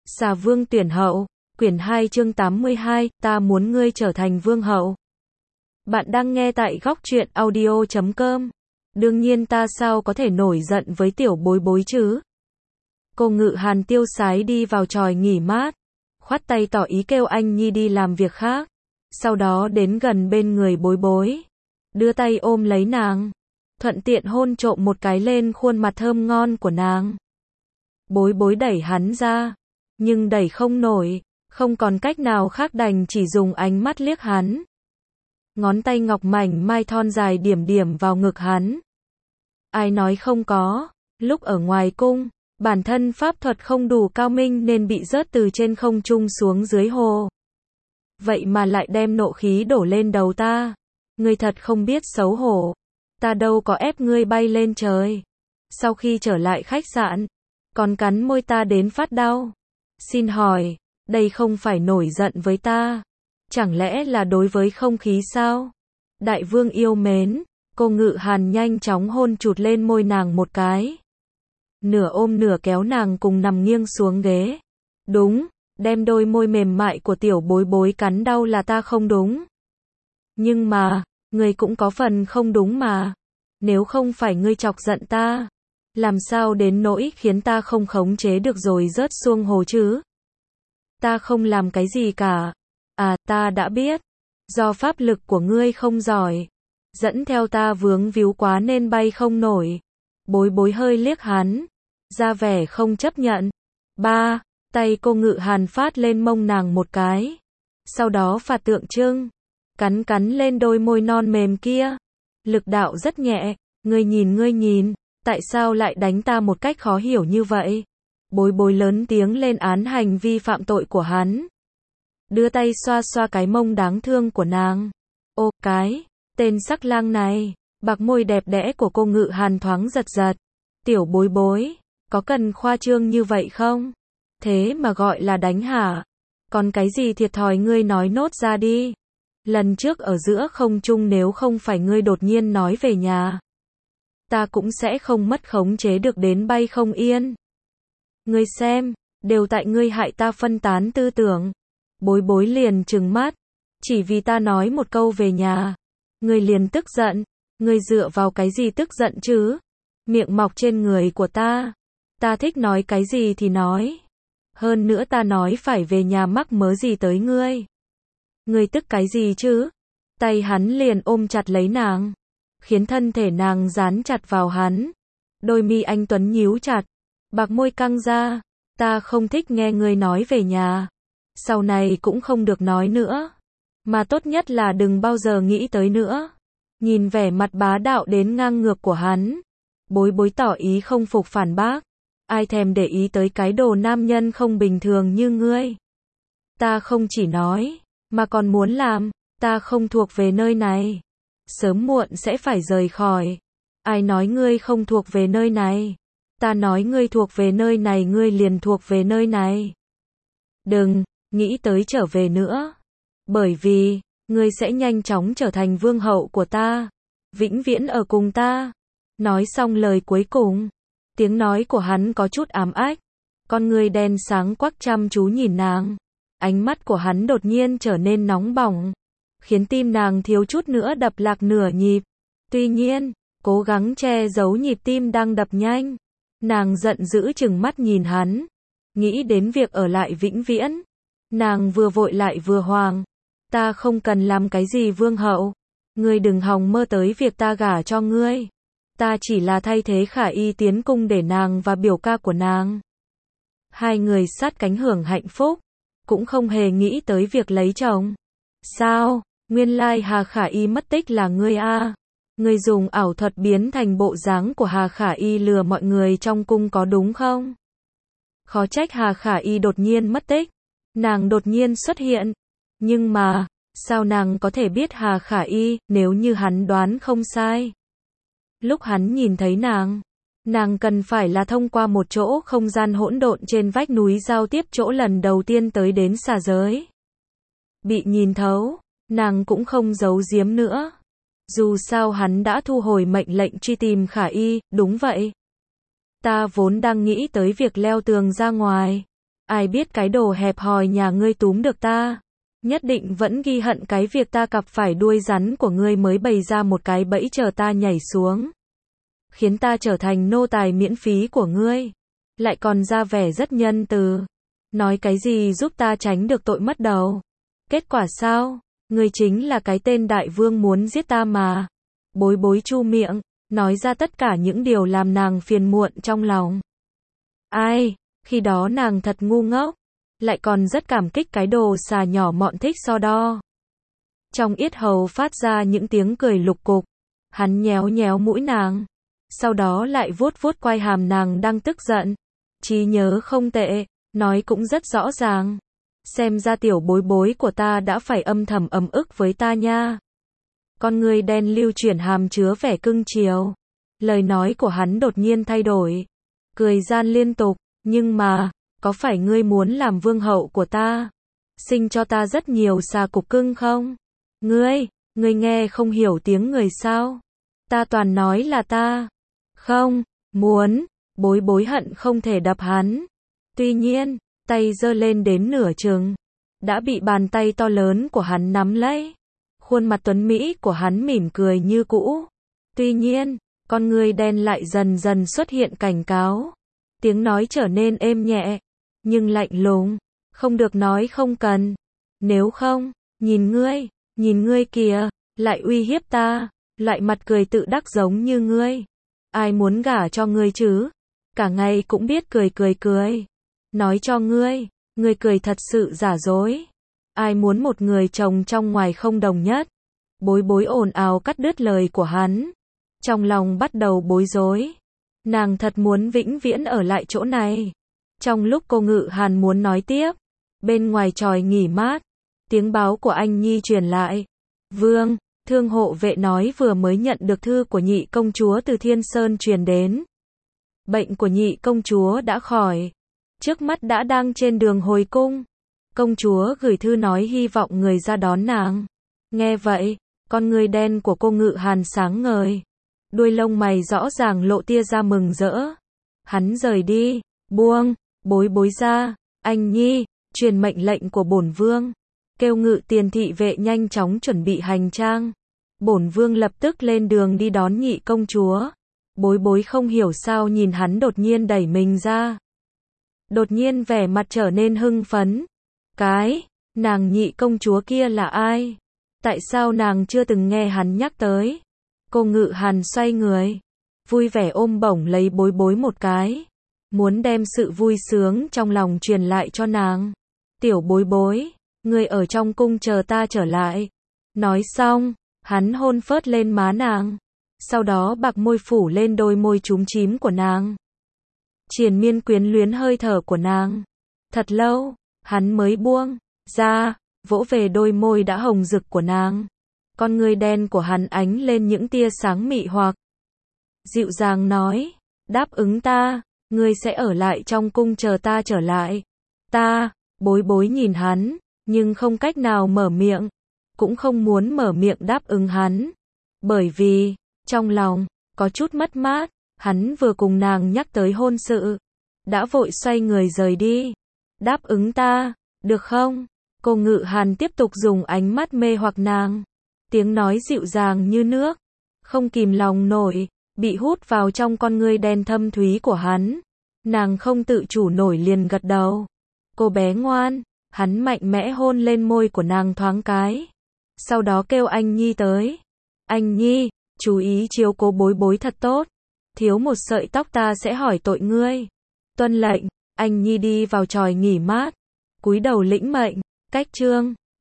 Xà vương tuyển hậu, quyển 2 chương 82, ta muốn ngươi trở thành vương hậu. Bạn đang nghe tại góc truyện audio.com. Đương nhiên ta sao có thể nổi giận với tiểu bối bối chứ. Cô Ngự Hàn tiêu sái đi vào chòi nghỉ mát, khoát tay tỏ ý kêu anh Nhi đi làm việc khác. Sau đó đến gần bên người bối bối, đưa tay ôm lấy nàng, thuận tiện hôn trộm một cái lên khuôn mặt thơm ngon của nàng. Bối bối đẩy hắn ra, nhưng đẩy không nổi, không còn cách nào khác đành chỉ dùng ánh mắt liếc hắn. Ngón tay ngọc mảnh mai thon dài điểm điểm vào ngực hắn. Ai nói không có, lúc ở ngoài cung, bản thân pháp thuật không đủ cao minh nên bị rớt từ trên không trung xuống dưới hồ. Vậy mà lại đem nộ khí đổ lên đầu ta. Ngươi thật không biết xấu hổ. Ta đâu có ép ngươi bay lên trời. Sau khi trở lại khách sạn, còn cắn môi ta đến phát đau. Xin hỏi, đây không phải nổi giận với ta? Chẳng lẽ là đối với không khí sao? Đại vương yêu mến, cô Ngự Hàn nhanh chóng hôn chụt lên môi nàng một cái. Nửa ôm nửa kéo nàng cùng nằm nghiêng xuống ghế. Đúng, đem đôi môi mềm mại của tiểu bối bối cắn đau là ta không đúng. Nhưng mà, ngươi cũng có phần không đúng mà. Nếu không phải ngươi chọc giận ta, làm sao đến nỗi khiến ta không khống chế được rồi rớt xuống hồ chứ? Ta không làm cái gì cả. À, ta đã biết. Do pháp lực của ngươi không giỏi, dẫn theo ta vướng víu quá nên bay không nổi. Bối bối hơi liếc hắn, ra vẻ không chấp nhận. Ba, tay cô Ngự Hàn phát lên mông nàng một cái. Sau đó phạt tượng trưng, cắn lên đôi môi non mềm kia. Lực đạo rất nhẹ, ngươi nhìn, tại sao lại đánh ta một cách khó hiểu như vậy? Bối bối lớn tiếng lên án hành vi phạm tội của hắn. Đưa tay xoa xoa cái mông đáng thương của nàng. Ô, cái, tên sắc lang này. Bạc môi đẹp đẽ của cô Ngự Hàn thoáng giật giật. Tiểu bối bối, có cần khoa trương như vậy không? Thế mà gọi là đánh hả? Còn cái gì thiệt thòi ngươi nói nốt ra đi. Lần trước ở giữa không trung nếu không phải ngươi đột nhiên nói về nhà, ta cũng sẽ không mất khống chế được đến bay không yên. Ngươi xem, đều tại ngươi hại ta phân tán tư tưởng. Bối bối liền trừng mắt. Chỉ vì ta nói một câu về nhà, ngươi liền tức giận. Ngươi dựa vào cái gì tức giận chứ? Miệng mọc trên người của ta. Ta thích nói cái gì thì nói. Hơn nữa ta nói phải về nhà mắc mớ gì tới ngươi. Ngươi tức cái gì chứ? Tay hắn liền ôm chặt lấy nàng, khiến thân thể nàng dán chặt vào hắn. Đôi mi anh tuấn nhíu chặt, bạc môi căng ra. Ta không thích nghe ngươi nói về nhà. Sau này cũng không được nói nữa. Mà tốt nhất là đừng bao giờ nghĩ tới nữa. Nhìn vẻ mặt bá đạo đến ngang ngược của hắn, bối bối tỏ ý không phục phản bác. Ai thèm để ý tới cái đồ nam nhân không bình thường như ngươi. Ta không chỉ nói, mà còn muốn làm. Ta không thuộc về nơi này. Sớm muộn sẽ phải rời khỏi. Ai nói ngươi không thuộc về nơi này? Ta nói ngươi thuộc về nơi này, ngươi liền thuộc về nơi này. Đừng nghĩ tới trở về nữa. Bởi vì ngươi sẽ nhanh chóng trở thành vương hậu của ta, vĩnh viễn ở cùng ta. Nói xong lời cuối cùng, tiếng nói của hắn có chút ám ách, con ngươi đen sáng quắc chăm chú nhìn nàng. Ánh mắt của hắn đột nhiên trở nên nóng bỏng, khiến tim nàng thiếu chút nữa đập lạc nửa nhịp. Tuy nhiên, cố gắng che giấu nhịp tim đang đập nhanh, nàng giận dữ trừng mắt nhìn hắn, nghĩ đến việc ở lại vĩnh viễn. Nàng vừa vội lại vừa hoang. Ta không cần làm cái gì vương hậu. Ngươi đừng hòng mơ tới việc ta gả cho ngươi. Ta chỉ là thay thế Khả Y tiến cung để nàng và biểu ca của nàng, hai người sát cánh hưởng hạnh phúc, cũng không hề nghĩ tới việc lấy chồng. Sao? Nguyên lai Hà Khả Y mất tích là ngươi à? Ngươi dùng ảo thuật biến thành bộ dáng của Hà Khả Y lừa mọi người trong cung có đúng không? Khó trách Hà Khả Y đột nhiên mất tích. Nàng đột nhiên xuất hiện. Nhưng mà, sao nàng có thể biết Hà Khả Y, nếu như hắn đoán không sai? Lúc hắn nhìn thấy nàng cần phải là thông qua một chỗ không gian hỗn độn trên vách núi giao tiếp chỗ lần đầu tiên tới đến xà giới. Bị nhìn thấu, nàng cũng không giấu giếm nữa. Dù sao hắn đã thu hồi mệnh lệnh truy tìm Khả Y, đúng vậy. Ta vốn đang nghĩ tới việc leo tường ra ngoài. Ai biết cái đồ hẹp hòi nhà ngươi túm được ta. Nhất định vẫn ghi hận cái việc ta cặp phải đuôi rắn của ngươi mới bày ra một cái bẫy chờ ta nhảy xuống. Khiến ta trở thành nô tài miễn phí của ngươi. Lại còn ra vẻ rất nhân từ. Nói cái gì giúp ta tránh được tội mất đầu. Kết quả sao? Ngươi chính là cái tên đại vương muốn giết ta mà. Bối bối chu miệng, nói ra tất cả những điều làm nàng phiền muộn trong lòng. Ai, khi đó nàng thật ngu ngốc. Lại còn rất cảm kích cái đồ xà nhỏ mọn thích so đo. Trong yết hầu phát ra những tiếng cười lục cục. Hắn nhéo nhéo mũi nàng. Sau đó lại vuốt vuốt quai hàm nàng đang tức giận. Trí nhớ không tệ, nói cũng rất rõ ràng. Xem ra tiểu bối bối của ta đã phải âm thầm ấm ức với ta nha. Con người đen lưu chuyển hàm chứa vẻ cưng chiều. Lời nói của hắn đột nhiên thay đổi. Cười gian liên tục, nhưng mà, có phải ngươi muốn làm vương hậu của ta? Sinh cho ta rất nhiều xà cục cưng không? Ngươi nghe không hiểu tiếng người sao? Ta toàn nói là ta. Không, muốn, bối bối hận không thể đập hắn. Tuy nhiên, tay giơ lên đến nửa chừng, đã bị bàn tay to lớn của hắn nắm lấy. Khuôn mặt tuấn mỹ của hắn mỉm cười như cũ. Tuy nhiên, con người đen lại dần dần xuất hiện cảnh cáo. Tiếng nói trở nên êm nhẹ, nhưng lạnh lùng. Không được nói không cần. Nếu không, nhìn ngươi kìa, lại uy hiếp ta, lại mặt cười tự đắc giống như ngươi. Ai muốn gả cho ngươi chứ? Cả ngày cũng biết cười. Nói cho ngươi cười thật sự giả dối. Ai muốn một người chồng trong ngoài không đồng nhất? Bối bối ồn ào cắt đứt lời của hắn. Trong lòng bắt đầu bối rối. Nàng thật muốn vĩnh viễn ở lại chỗ này. Trong lúc cô Ngự Hàn muốn nói tiếp, bên ngoài tròi nghỉ mát, tiếng báo của anh Nhi truyền lại. Vương, thương hộ vệ nói vừa mới nhận được thư của nhị công chúa từ Thiên Sơn truyền đến. Bệnh của nhị công chúa đã khỏi. Trước mắt đã đang trên đường hồi cung. Công chúa gửi thư nói hy vọng người ra đón nàng. Nghe vậy, con người đen của cô Ngự Hàn sáng ngời. Đuôi lông mày rõ ràng lộ tia ra mừng rỡ. Hắn rời đi, buông, bối bối ra. Anh Nhi, truyền mệnh lệnh của bổn vương. Kêu Ngự tiền thị vệ nhanh chóng chuẩn bị hành trang. Bổn vương lập tức lên đường đi đón nhị công chúa. Bối bối không hiểu sao nhìn hắn đột nhiên đẩy mình ra. Đột nhiên vẻ mặt trở nên hưng phấn. Nàng nhị công chúa kia là ai? Tại sao nàng chưa từng nghe hắn nhắc tới? Cô Ngự Hàn xoay người, vui vẻ ôm bổng lấy bối bối một cái. Muốn đem sự vui sướng trong lòng truyền lại cho nàng. Tiểu bối bối, ngươi ở trong cung chờ ta trở lại. Nói xong, hắn hôn phớt lên má nàng. Sau đó bạc môi phủ lên đôi môi chúm chím của nàng. Triền miên quyến luyến hơi thở của nàng. Thật lâu, hắn mới buông ra, vỗ về đôi môi đã hồng rực của nàng. Con người đen của hắn ánh lên những tia sáng mị hoặc. Dịu dàng nói, đáp ứng ta, ngươi sẽ ở lại trong cung chờ ta trở lại. Ta, bối bối nhìn hắn, nhưng không cách nào mở miệng. Cũng không muốn mở miệng đáp ứng hắn. Bởi vì, trong lòng, có chút mất mát, hắn vừa cùng nàng nhắc tới hôn sự. Đã vội xoay người rời đi. Đáp ứng ta, được không? Cô Ngự Hàn tiếp tục dùng ánh mắt mê hoặc nàng. Tiếng nói dịu dàng như nước. Không kìm lòng nổi, bị hút vào trong con ngươi đen thâm thúy của hắn. Nàng không tự chủ nổi liền gật đầu. Cô bé ngoan, hắn mạnh mẽ hôn lên môi của nàng thoáng cái. Sau đó kêu anh Nhi tới. Anh Nhi, chú ý chiếu cố bối bối thật tốt. Thiếu một sợi tóc ta sẽ hỏi tội ngươi. Tuân lệnh, anh Nhi đi vào tròi nghỉ mát. Cúi đầu lĩnh mệnh, cách chương.